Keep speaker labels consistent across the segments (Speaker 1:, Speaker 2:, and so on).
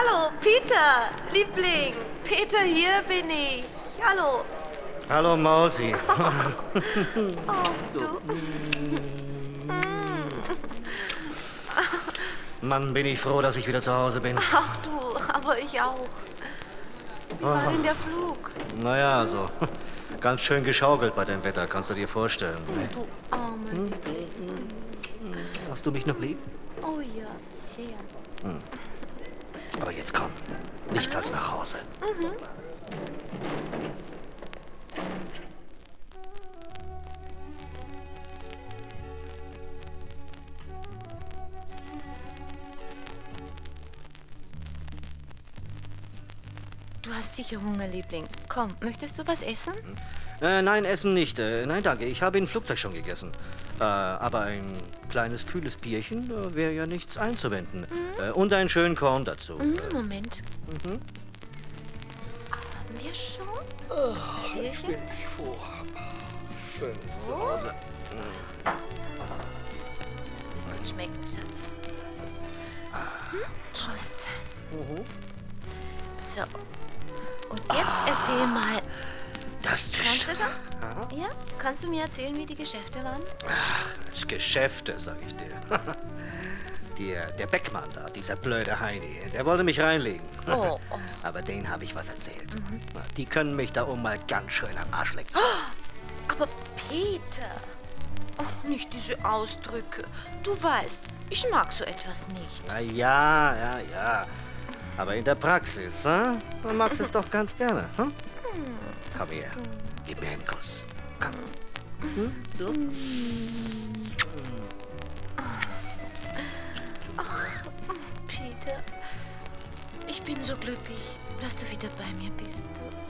Speaker 1: Hallo, Peter, Liebling. Peter, hier bin ich. Hallo.
Speaker 2: Hallo, Mausi.
Speaker 1: Oh, du.
Speaker 2: Mann, bin ich froh, dass ich wieder zu Hause bin.
Speaker 1: Ach du, aber ich auch. Wie war denn der Flug?
Speaker 2: Naja, so. Ganz schön geschaukelt bei dem Wetter, kannst du dir vorstellen. Ne?
Speaker 1: Du arme.
Speaker 2: Hast du mich noch lieb?
Speaker 1: Oh ja, sehr.
Speaker 2: Aber jetzt komm. Nichts als nach Hause.
Speaker 1: Du hast sicher Hunger, Liebling. Komm, möchtest du was essen?
Speaker 2: Nein, essen nicht. Nein, danke. Ich habe im Flugzeug schon gegessen. Aber ein kleines, kühles Bierchen wäre ja nichts einzuwenden. Und einen schönen Korn dazu.
Speaker 1: Moment. Haben wir schon? Bierchen?
Speaker 2: Schön zu Hause.
Speaker 1: Gut schmeckt, Schatz. Prost. So. Und jetzt erzähl mal.
Speaker 2: Das
Speaker 1: Kannst du
Speaker 2: ist...
Speaker 1: schon? Ja? Kannst du mir erzählen, wie die Geschäfte waren?
Speaker 2: Das Geschäfte, sag ich dir. Der Beckmann da, dieser blöde Heini, der wollte mich reinlegen.
Speaker 1: Oh.
Speaker 2: Aber denen habe ich was erzählt. Die können mich da oben mal ganz schön am Arsch lecken.
Speaker 1: Aber Peter. Oh, nicht diese Ausdrücke. Du weißt, ich mag so etwas nicht.
Speaker 2: Na ja. Aber in der Praxis, man mag es doch ganz gerne. Hm? Komm her, gib mir einen Kuss. Komm. So?
Speaker 1: Peter, ich bin so glücklich, dass du wieder bei mir bist.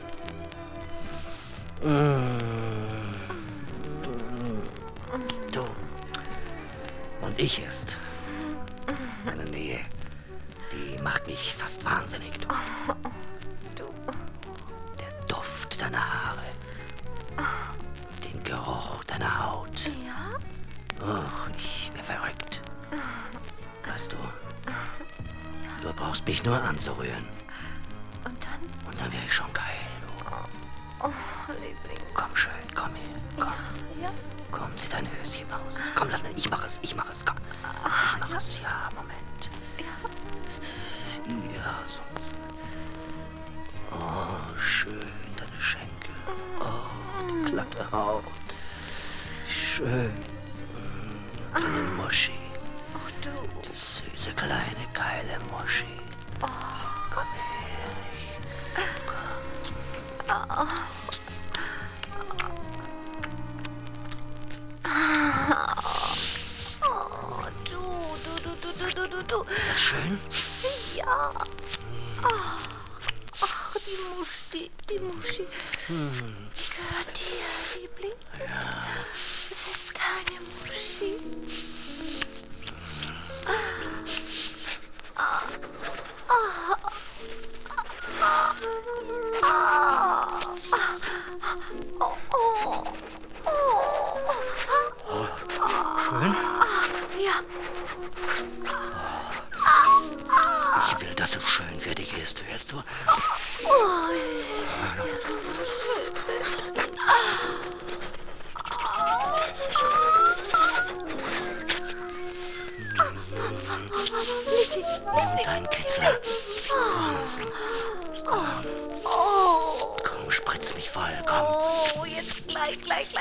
Speaker 2: Du. Und ich ist. Deine Nähe, die macht mich fast wahnsinnig.
Speaker 1: Du.
Speaker 2: Der Duft deiner Haare. Den Geruch deiner Haut.
Speaker 1: Ja?
Speaker 2: Och, ich bin verrückt. Weißt du, du brauchst mich nur anzurühren.
Speaker 1: Und dann?
Speaker 2: Und dann wäre ich schon geil.
Speaker 1: Oh, Liebling.
Speaker 2: Komm schön, komm her. Komm,
Speaker 1: Ja?
Speaker 2: komm, zieh dein Höschen aus. Komm, lass mich, ich mach es, komm. Ich mach es, ja, Moment. Ja, sonst. Oh, schön, deine Schenkel. Oh, die glatte Haut. Schön. Deine Muschi.
Speaker 1: Ach du.
Speaker 2: Die süße, kleine, geile Muschi. Komm her.
Speaker 1: Oh, du.
Speaker 2: Ist das schön?
Speaker 1: Ja. Ach, die Muschi. Die gehört dir, Liebling. Ja. Das ist deine Muschi.
Speaker 2: Schön?
Speaker 1: Ja.
Speaker 2: Ich will, dass du schön für dich ist, hörst du?
Speaker 1: Oh, das ist ja so schön.
Speaker 2: Dein Kitzler.
Speaker 1: Oh,
Speaker 2: Komm, spritz mich voll, komm.
Speaker 1: oh, jetzt gleich.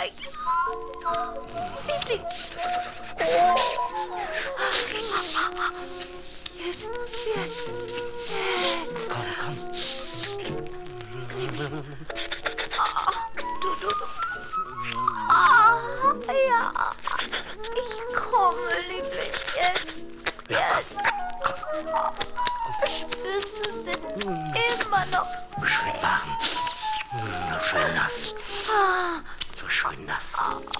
Speaker 1: Liebling. Jetzt.
Speaker 2: Komm.
Speaker 1: Du. Ja. Ich komme, Liebling. Jetzt. Spürst du es denn immer noch?
Speaker 2: Schön warm. Schön nass. So schön nass.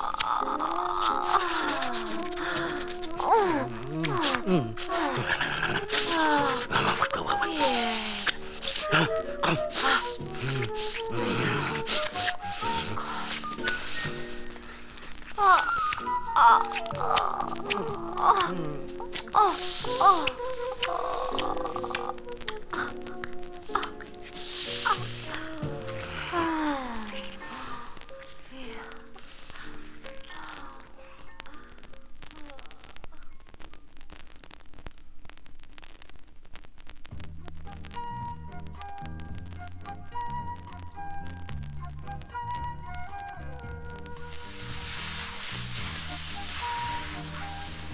Speaker 2: Komm.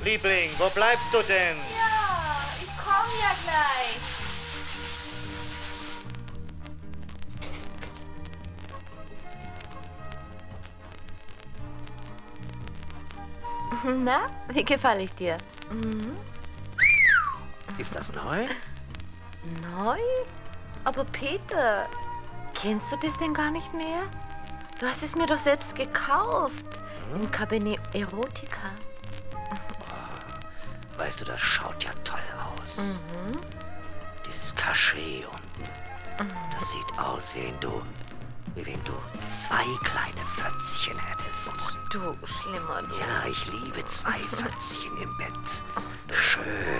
Speaker 2: Liebling, wo bleibst du denn?
Speaker 1: Ja, ich komm ja gleich. Na, wie gefalle ich dir?
Speaker 2: Ist das neu?
Speaker 1: Neu? Aber Peter, kennst du das denn gar nicht mehr? Du hast es mir doch selbst gekauft. Im Cabinet Erotica.
Speaker 2: Weißt du, das schaut ja toll aus. Dieses Cachet unten. Das sieht aus, wie wenn du 2 kleine Fötzchen hättest.
Speaker 1: Du Schlimmer, du.
Speaker 2: Ja, ich liebe 2 Fötzchen im Bett. Schön.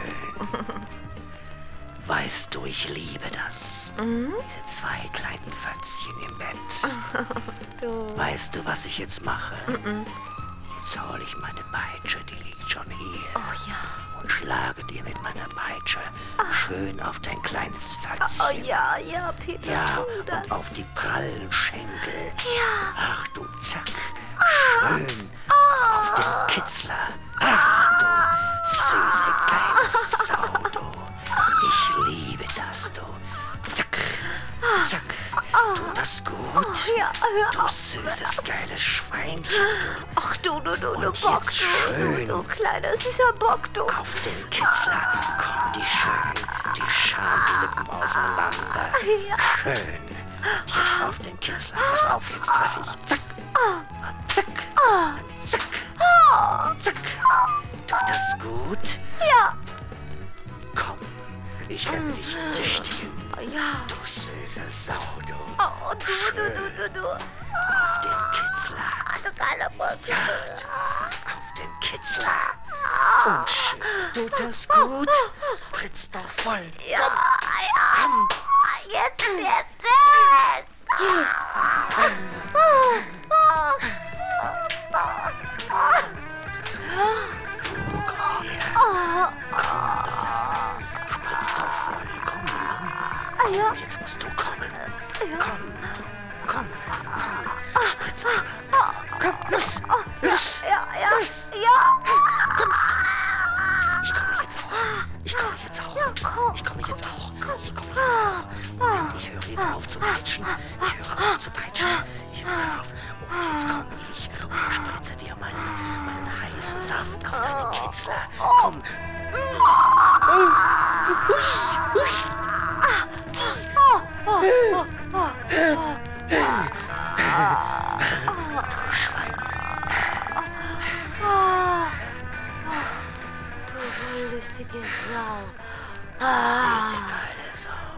Speaker 2: Weißt du, ich liebe das. Diese 2 kleinen Fötzchen im Bett.
Speaker 1: Du.
Speaker 2: Weißt du, was ich jetzt mache? Jetzt hole ich meine Peitsche, die liegt schon hier.
Speaker 1: Oh ja.
Speaker 2: Und schlage dir mit meiner Peitsche schön auf dein kleines Fötzchen.
Speaker 1: Oh ja, ja, Peter,
Speaker 2: Ja,
Speaker 1: tu das.
Speaker 2: und auf die prallen Schenkel.
Speaker 1: Ja.
Speaker 2: Ach du, zack. Schön auf den Kitzler. Ach du, süße, geile Sau, du. Ich liebe das, du. Zack, zack. Tut das gut?
Speaker 1: Ja, hör
Speaker 2: Du
Speaker 1: auf.
Speaker 2: süßes, geiles Schweinchen, du.
Speaker 1: Ach du
Speaker 2: Und
Speaker 1: Bock,
Speaker 2: jetzt
Speaker 1: du,
Speaker 2: schön.
Speaker 1: du kleiner süßer Bock, du.
Speaker 2: Auf den Kitzler kommen die Schamlippen auseinander.
Speaker 1: Ja.
Speaker 2: Schön. Und jetzt auf den Kitzler. Pass auf, jetzt treffe ich. Zack. Und zack. Und zack. Und zack. Tut das gut?
Speaker 1: Ja.
Speaker 2: Komm, ich werde dich züchtigen.
Speaker 1: Ja.
Speaker 2: Du süße Sau, du.
Speaker 1: Oh, du.
Speaker 2: Auf den Kitzler.
Speaker 1: Ah, du geiler Bock.
Speaker 2: Ja, auf den Kitzler. Und schön. Tut das gut? Spritzt doch voll.
Speaker 1: Ja, ja.
Speaker 2: Komm.
Speaker 1: Jetzt.
Speaker 2: Spritz doch voll. Komm.
Speaker 1: Ja.
Speaker 2: Jetzt musst du kommen. Komm. Spritz ab. Komm, los.
Speaker 1: Ja.
Speaker 2: Ich komme jetzt auch.
Speaker 1: komm.
Speaker 2: Ich komme jetzt auch. Moment, ich höre jetzt auf zu peitschen. Ich höre auf. Und jetzt komme ich und spritze dir meinen heißen Saft auf deinen Kitzler. Komm. Du Schwein.
Speaker 1: Du lustige Sau.
Speaker 2: Süße, geile Sau.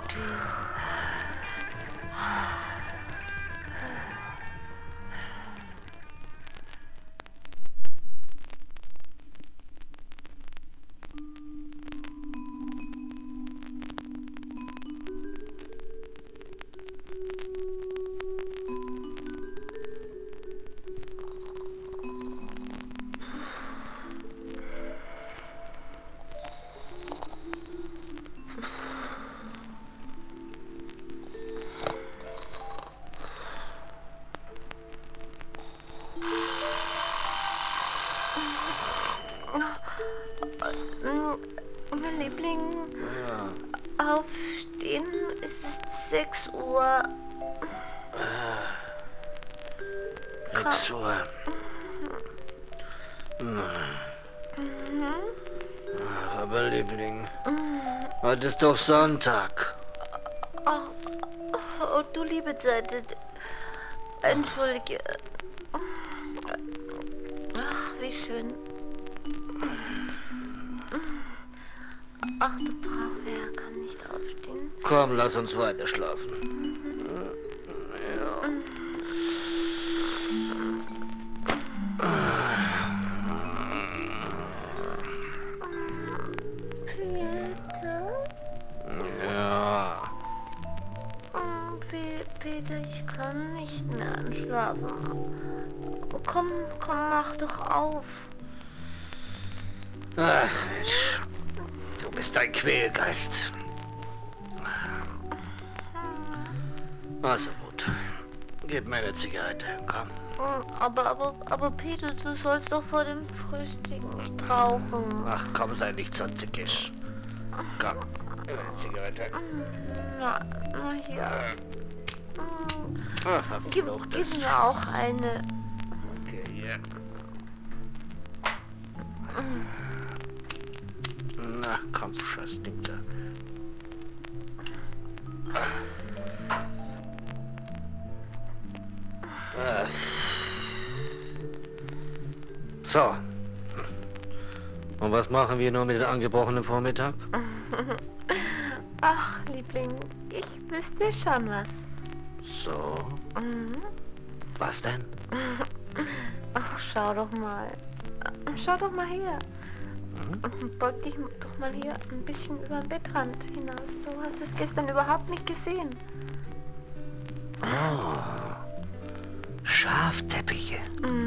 Speaker 1: Mein Liebling, aufstehen, es ist 6 Uhr.
Speaker 2: 6 Uhr. Aber Liebling, heute ist doch Sonntag.
Speaker 1: Ach, oh, du liebe Zeit. Entschuldige. Ach, wie schön. Ach, du Braucher, er kann nicht aufstehen.
Speaker 2: Komm, lass uns weiter schlafen. Ja.
Speaker 1: Peter, ich kann nicht mehr einschlafen. Komm, mach doch auf.
Speaker 2: Ach, Mensch. Du bist ein Quälgeist. Also gut. Gib mir eine Zigarette, komm.
Speaker 1: Aber Peter, du sollst doch vor dem Frühstück nicht rauchen.
Speaker 2: Ach komm, sei nicht so zickisch. Komm, gib mir eine Zigarette.
Speaker 1: Na hier.
Speaker 2: Ach,
Speaker 1: Gib
Speaker 2: verfluchtes.
Speaker 1: mir auch eine.
Speaker 2: Okay, hier. Na, komm, scheiß Ding da. So. Und was machen wir nun mit dem angebrochenen Vormittag?
Speaker 1: Ach, Liebling, ich wüsste schon was.
Speaker 2: So. Was denn?
Speaker 1: Ach, schau doch mal. Schau doch mal her. Beug dich doch mal hier ein bisschen über den Bettrand hinaus. Du hast es gestern überhaupt nicht gesehen.
Speaker 2: Schafteppiche.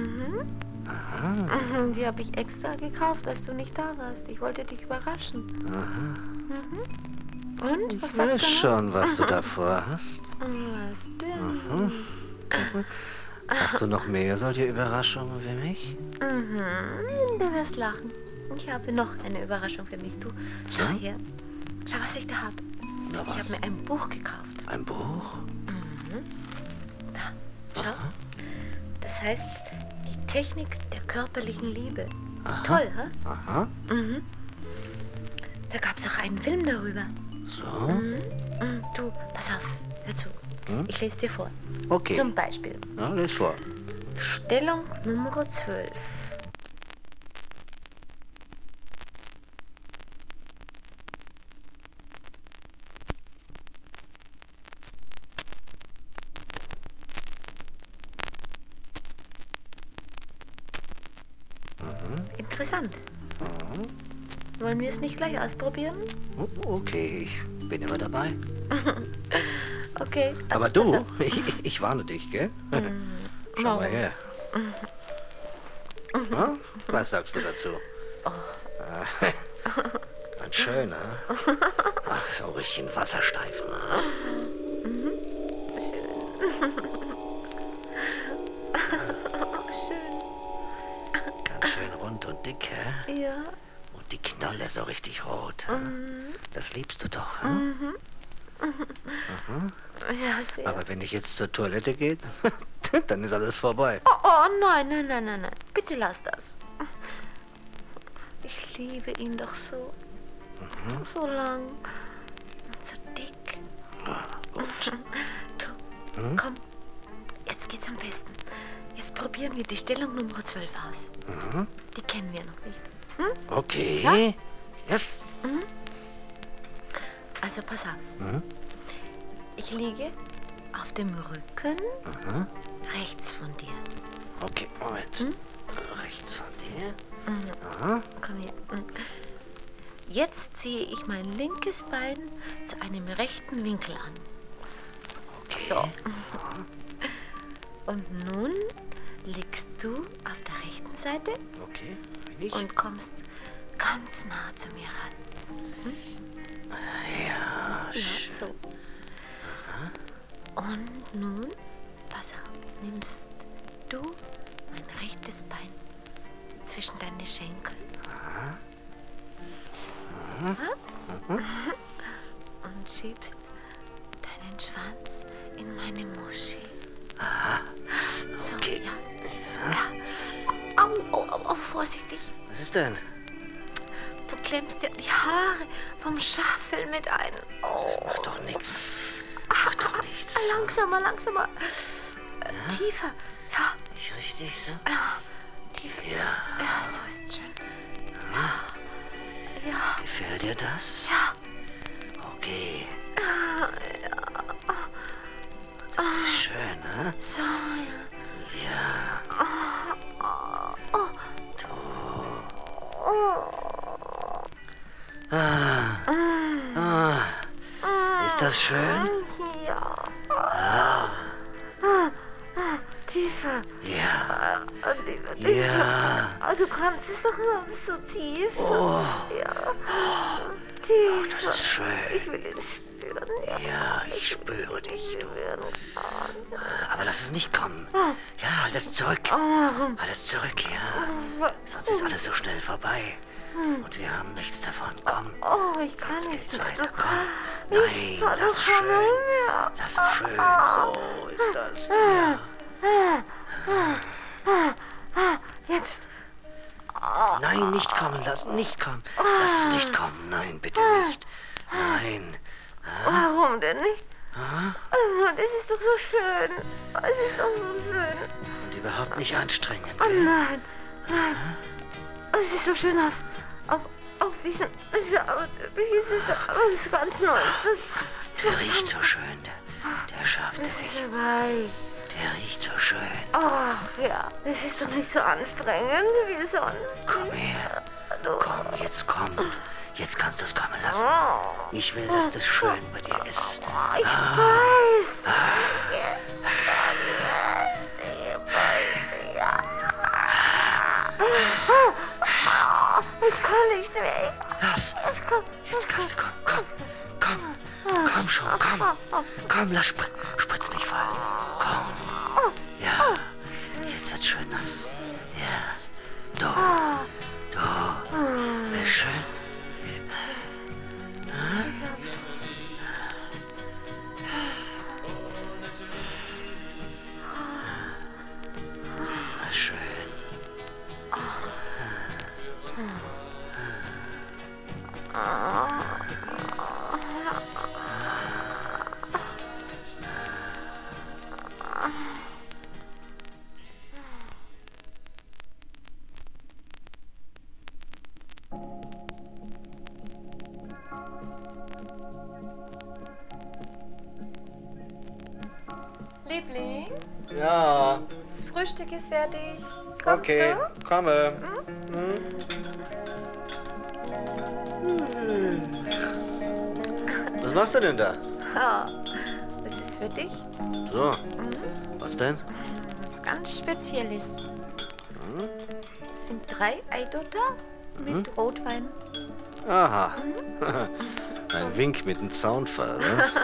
Speaker 1: Die habe ich extra gekauft, als du nicht da warst. Ich wollte dich überraschen. Und? Was
Speaker 2: Ich weiß
Speaker 1: sagst du noch?
Speaker 2: schon, was du davor hast.
Speaker 1: Was denn?
Speaker 2: Hast du noch mehr solche Überraschungen für mich?
Speaker 1: Du wirst lachen. Ich habe noch eine Überraschung für mich. Du, schau
Speaker 2: So?
Speaker 1: her. Schau, was ich da habe.
Speaker 2: Na
Speaker 1: Ich
Speaker 2: was?
Speaker 1: habe mir ein Buch gekauft.
Speaker 2: Ein Buch?
Speaker 1: Da, schau. Das heißt, die Technik der körperlichen Liebe. Toll, hä?
Speaker 2: Aha.
Speaker 1: Da gab es auch einen Film darüber.
Speaker 2: So.
Speaker 1: Du, pass auf, hör zu. Ich lese dir vor.
Speaker 2: Okay.
Speaker 1: Zum Beispiel
Speaker 2: Ja, lies vor.
Speaker 1: Stellung Nummer 12. Interessant. Wollen wir es nicht gleich ausprobieren?
Speaker 2: Okay, ich bin immer dabei.
Speaker 1: Okay. also
Speaker 2: Aber
Speaker 1: pass
Speaker 2: du,
Speaker 1: auf.
Speaker 2: ich warne dich, gell? Schau mal
Speaker 1: warum?
Speaker 2: her. Na, was sagst du dazu? Ganz schön, ne? Ach, so richtig ein Wassersteifen. Ne?
Speaker 1: Schön.
Speaker 2: Ganz schön rund und dick, hä?
Speaker 1: Ja.
Speaker 2: Und die Knolle so richtig rot. hä? Das liebst du doch, hä?
Speaker 1: Ja, sehr.
Speaker 2: Aber wenn ich jetzt zur Toilette gehe, dann ist alles vorbei.
Speaker 1: Oh, nein. Bitte lass das. Ich liebe ihn doch so. So lang. Und so dick.
Speaker 2: Gut.
Speaker 1: Du, komm. Jetzt geht's am besten. Jetzt probieren wir die Stellung Nummer 12 aus. Die kennen wir noch nicht.
Speaker 2: Okay. Yes.
Speaker 1: Also pass auf. Ich liege auf dem Rücken rechts von dir.
Speaker 2: Okay, Moment. Rechts von dir.
Speaker 1: Komm her. Jetzt ziehe ich mein linkes Bein zu einem rechten Winkel an.
Speaker 2: Okay.
Speaker 1: So. Und nun liegst du auf der rechten Seite
Speaker 2: Okay, bin ich?
Speaker 1: und kommst ganz nah zu mir ran.
Speaker 2: Ja,
Speaker 1: Ja, so. Und nun, pass auf, nimmst du mein rechtes Bein zwischen deine Schenkel. Und schiebst deinen Schwanz in meine Muschi. So,
Speaker 2: Okay.
Speaker 1: ja. Au, vorsichtig.
Speaker 2: Was ist denn?
Speaker 1: Du klemmst dir die Haare vom Schaffel mit ein. Oh.
Speaker 2: Macht doch nichts. Macht doch nichts.
Speaker 1: Langsamer. Tiefer. Ja,
Speaker 2: Nicht richtig so?
Speaker 1: tiefer.
Speaker 2: Ja.
Speaker 1: Ja, so ist schön. Ja,
Speaker 2: Gefällt dir das?
Speaker 1: ja.
Speaker 2: Okay. Das ist schön, ne?
Speaker 1: So, ja.
Speaker 2: Ja. Ist das schön?
Speaker 1: Ja. Tiefer.
Speaker 2: Ja.
Speaker 1: Tiefer.
Speaker 2: Ja.
Speaker 1: Du kannst es doch noch so tief.
Speaker 2: Oh,
Speaker 1: Ja. Tiefer.
Speaker 2: das ist schön.
Speaker 1: Ich will ihn spüren.
Speaker 2: Ja, ich spüre dich, du. Aber lass es nicht kommen. Ja, halt es zurück. Halt es zurück, ja. Sonst ist alles so schnell vorbei. Und wir haben nichts davon. Komm.
Speaker 1: Oh, ich kann
Speaker 2: Jetzt
Speaker 1: nicht
Speaker 2: geht's
Speaker 1: mehr.
Speaker 2: weiter. Komm. Nein, lass es schön. Lass es schön. So ist das. Ja.
Speaker 1: Jetzt.
Speaker 2: Nein, nicht kommen lassen. Nicht kommen. Lass es nicht kommen. Nein, bitte nicht. Nein.
Speaker 1: Warum denn nicht? Das ist doch so schön. Es ist doch so schön.
Speaker 2: Und überhaupt nicht anstrengend.
Speaker 1: Oh nein, nein. Es sieht so schön aus. Auf diesen... Das ist ganz neu.
Speaker 2: Der riecht so schön. Der schafft
Speaker 1: Das
Speaker 2: dich.
Speaker 1: ist weich.
Speaker 2: Der riecht so schön.
Speaker 1: Ach ja, das ist doch nicht so anstrengend wie sonst.
Speaker 2: Komm her. Komm, jetzt komm. Jetzt kannst du es kommen lassen. Ich will, dass das schön bei dir ist.
Speaker 1: Ich weiß. Ich kann nicht mehr.
Speaker 2: Los. Jetzt kannst du kommen. Komm schon, komm. Komm, lass spritz mich voll. Komm. Ja. Jetzt wird's schön nass. Ja. Du. Wäre schön. Das war schön.
Speaker 1: Liebling,
Speaker 3: Ja,
Speaker 1: das Frühstück ist fertig. Kommst
Speaker 3: okay,
Speaker 1: du?
Speaker 3: komme. Was machst du denn da?
Speaker 1: Das ist für dich.
Speaker 3: So, was denn?
Speaker 1: Was ganz Spezielles. Es sind 3 Eidotter mit Rotwein.
Speaker 3: Aha, ein Wink mit dem Zaunpfahl, was?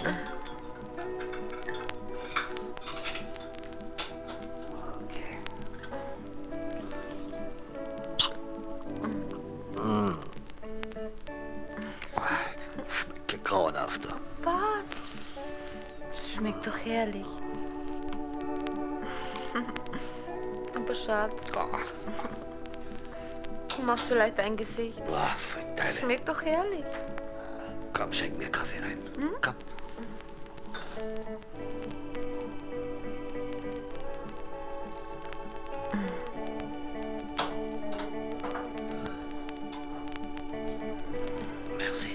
Speaker 3: Schmeckt ja grauenhaft.
Speaker 1: Was? Das schmeckt doch herrlich. Aber Schatz, du machst vielleicht ein Gesicht.
Speaker 3: Boah, für deine...
Speaker 1: Schmeckt doch herrlich.
Speaker 3: Komm, schenk mir Kaffee rein. Komm. Merci.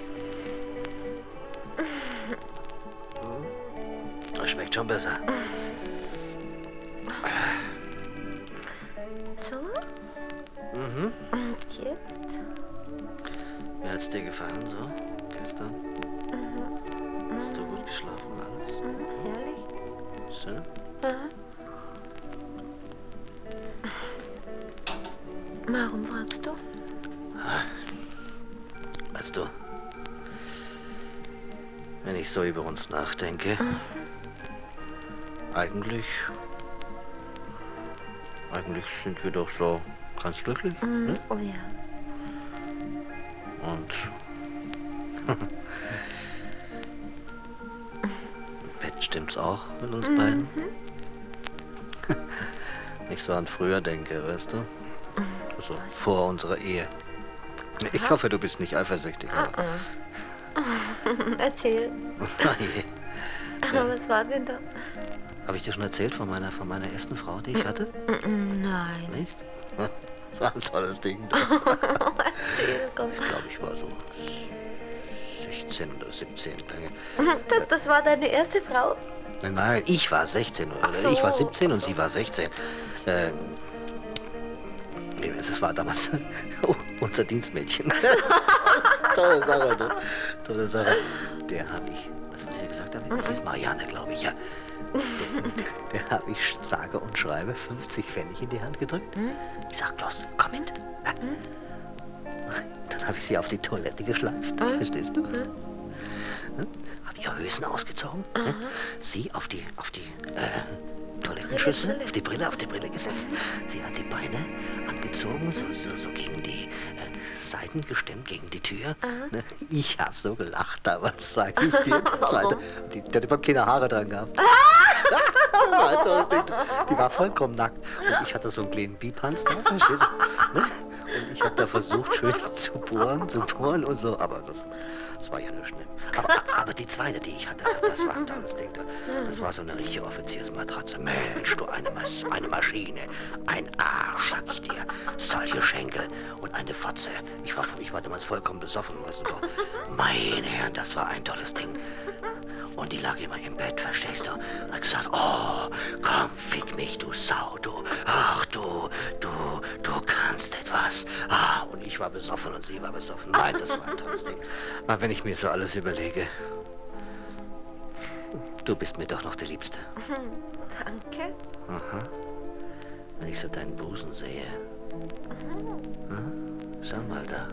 Speaker 3: Das schmeckt schon besser.
Speaker 1: So?
Speaker 3: Mhm.
Speaker 1: Und jetzt?
Speaker 3: Wie hat's dir gefallen so gestern? Hast du gut geschlafen alles?
Speaker 1: Herrlich.
Speaker 3: Schön?
Speaker 1: Warum fragst du?
Speaker 3: Weißt du, wenn ich so über uns nachdenke, eigentlich sind wir doch so ganz glücklich. Ne?
Speaker 1: Oh ja.
Speaker 3: Und im Bett stimmt's auch mit uns beiden. Wenn ich so an früher denke, weißt du? Also vor unserer Ehe. Ich hoffe, du bist nicht eifersüchtig. Aber...
Speaker 1: Erzähl.
Speaker 3: Oh je.
Speaker 1: Was war denn da?
Speaker 3: Habe ich dir schon erzählt von meiner ersten Frau, die ich hatte?
Speaker 1: Nein.
Speaker 3: Nicht? Das war ein tolles Ding.
Speaker 1: Erzähl, komm.
Speaker 3: Ich glaube, ich war so 16 oder 17.
Speaker 1: Das war deine erste Frau?
Speaker 3: Nein, ich war 16.
Speaker 1: Ach so.
Speaker 3: Ich war 17 und sie war 16. Das war damals unser Dienstmädchen. Tolle Sache, ne? Tolle Sache. Der habe ich, was ich gesagt habe, die hieß Marianne, glaube ich, ja. Der habe ich sage und schreibe 50 Pfennig in die Hand gedrückt. Ich sag, los, komm mit. Dann habe ich sie auf die Toilette geschleift, verstehst du? Habe ihr Höschen ausgezogen, ne? Sie auf die Toilettenschüssel,
Speaker 1: Brille.
Speaker 3: auf die Brille gesetzt. Sie hat die Beine angezogen, so gegen die Seiten gestemmt, gegen die Tür. Ne? Ich hab so gelacht, aber was sag ich dir? Die hat überhaupt keine Haare dran gehabt. Alter, die war vollkommen nackt. Und ich hatte so einen kleinen Bipans da, verstehst du? Ne? Und ich habe da versucht, schön zu bohren und so, aber das war ja nichts. Ne? Aber die zweite, die ich hatte, das war ein tolles Ding. Das war so eine richtige Offiziersmatratze. Mensch, du, eine Maschine, ein Arsch, sag ich dir. Solche Schenkel und eine Fotze. Ich war damals vollkommen besoffen, weißt du doch. Meine Herren, das war ein tolles Ding. Und die lag immer im Bett, verstehst du? Und hat gesagt, oh, komm, fick mich, du Sau, du. Ach, du kannst etwas. Ah, und ich war besoffen und sie war besoffen. Nein, das war ein tolles Ding. Aber wenn ich mir so alles überlege, du bist mir doch noch die Liebste.
Speaker 1: Danke.
Speaker 3: Aha. Wenn ich so deinen Busen sehe. Schau mal da.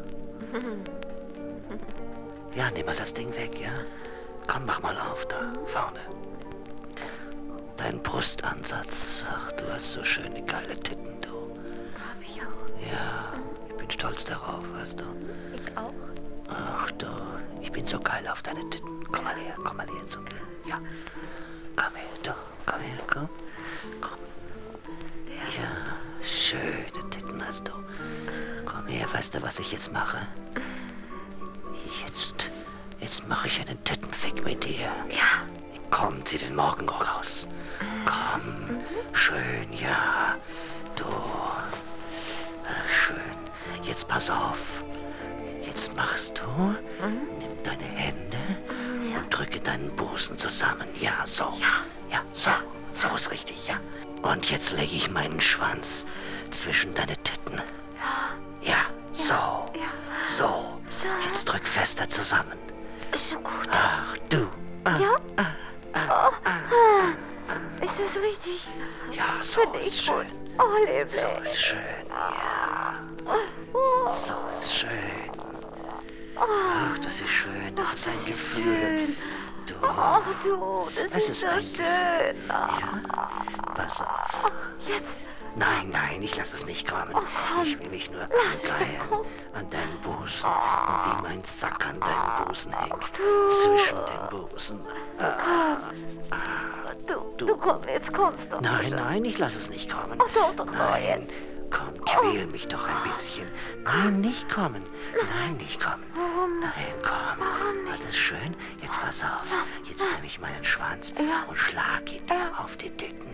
Speaker 3: Ja, nimm mal das Ding weg, ja? Komm, mach mal auf, da vorne. Dein Brustansatz. Ach, du hast so schöne, geile Titten, du.
Speaker 1: Hab ich auch.
Speaker 3: Ja, ich bin stolz darauf, weißt du.
Speaker 1: Ich auch.
Speaker 3: Ach du, ich bin so geil auf deine Titten. Komm mal her zu mir. Ja, komm her, du. Komm her, komm. Ja, schöne Titten hast du. Komm her, weißt du, was ich jetzt mache? Jetzt mache ich einen Tittenfick mit dir.
Speaker 1: Ja.
Speaker 3: Komm, zieh den Morgenrock aus. Komm, schön, ja. Du, schön. Jetzt pass auf. Jetzt machst du, nimm deine Hände und drücke deinen Busen zusammen. Ja, so. Ja, so. So ist richtig, ja. Und jetzt lege ich meinen Schwanz zwischen deine Titten. Ja, so. So. Jetzt drück fester zusammen.
Speaker 1: Ist so gut.
Speaker 3: Ach, du.
Speaker 1: Ja? Ist das richtig?
Speaker 3: Ja, so
Speaker 1: Finde
Speaker 3: ist
Speaker 1: ich
Speaker 3: schön.
Speaker 1: gut. Oh, Liebling.
Speaker 3: So ist schön, ja. So ist schön. Ach, das ist schön. Das ist ein Gefühl. Du.
Speaker 1: Ach du, das ist so
Speaker 3: ein
Speaker 1: schön.
Speaker 3: Ja, pass auf.
Speaker 1: Jetzt.
Speaker 3: Nein, ich lass es nicht kommen. Ich will mich nur geilen an deinen Busen und wie mein Sack an deinen Busen hängt. Zwischen den Busen.
Speaker 1: Du komm, jetzt kommst du.
Speaker 3: Nein, ich lass es nicht kommen.
Speaker 1: Doch,
Speaker 3: Nein, komm, quäl mich doch ein bisschen. Nein, nicht kommen. Nein, nicht kommen. Nein, komm. Alles schön? Jetzt pass auf. Jetzt nehme ich meinen Schwanz und schlag ihn dir auf die Titten.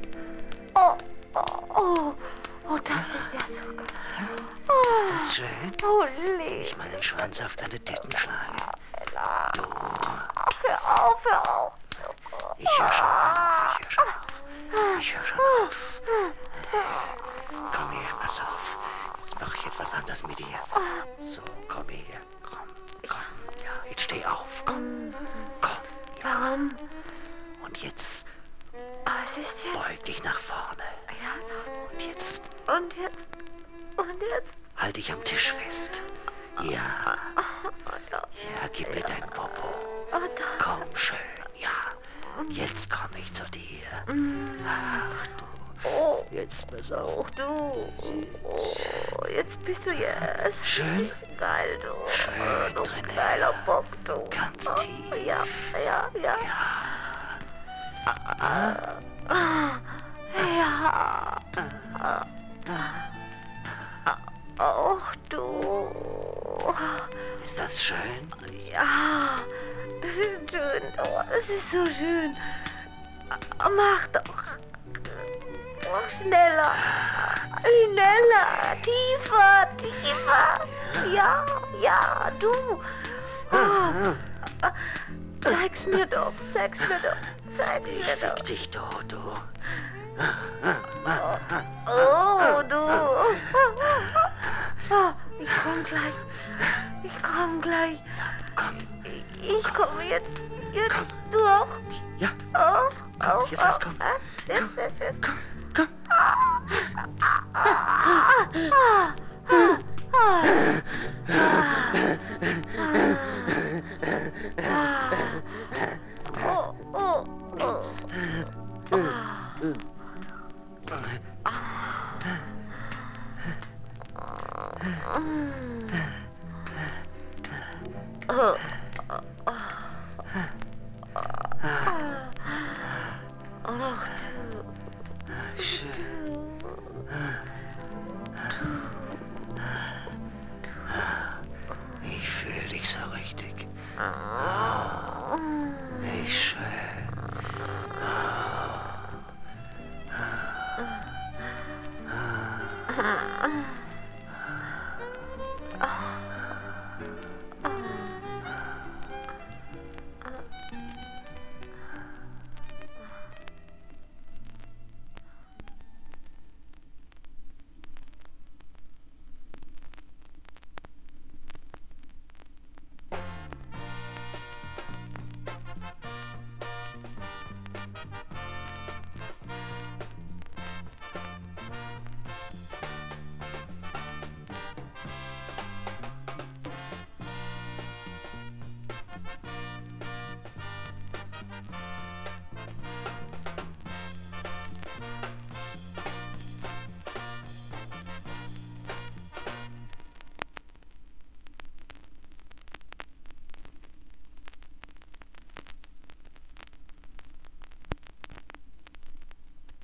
Speaker 1: Oh, das ist ja so gut.
Speaker 3: Ist das schön?
Speaker 1: Oh, lieb.
Speaker 3: Ich meinen Schwanz auf deine Titten schlage. Du,
Speaker 1: Hör auf.
Speaker 3: ich höre schon auf. Komm her, pass auf. Jetzt mache ich etwas anderes mit dir. So, komm her. Komm. Ja, jetzt steh auf. Komm. Ja.
Speaker 1: Warum?
Speaker 3: Und jetzt
Speaker 1: Was ist jetzt?
Speaker 3: beug dich nach vorne.
Speaker 1: Ja.
Speaker 3: Und jetzt
Speaker 1: Und jetzt?
Speaker 3: halt dich am Tisch fest. Ja, gib mir dein Popo. Komm schön, ja. Jetzt komm ich zu dir. Ach du, jetzt pass auf.
Speaker 1: Jetzt bist du jetzt.
Speaker 3: Schön?
Speaker 1: Geil, du.
Speaker 3: Schön
Speaker 1: Du
Speaker 3: drin.
Speaker 1: geiler Bock, du.
Speaker 3: Ganz tief.
Speaker 1: Ja. Och, du.
Speaker 3: Ist das schön?
Speaker 1: Ja, das ist schön. Oh, das ist so schön. Mach doch. Schneller. Tiefer. Ja, du. Zeig's mir doch.
Speaker 3: Fick dich, du.
Speaker 1: Oh, du. Ich komm gleich.
Speaker 3: Komm.
Speaker 1: Ich komme jetzt.
Speaker 3: Komm.
Speaker 1: Du auch?
Speaker 3: Ja,
Speaker 1: Auch.
Speaker 3: jetzt los, komm.
Speaker 1: Jetzt.
Speaker 3: Komm. Schön. Ich fühle dich so richtig.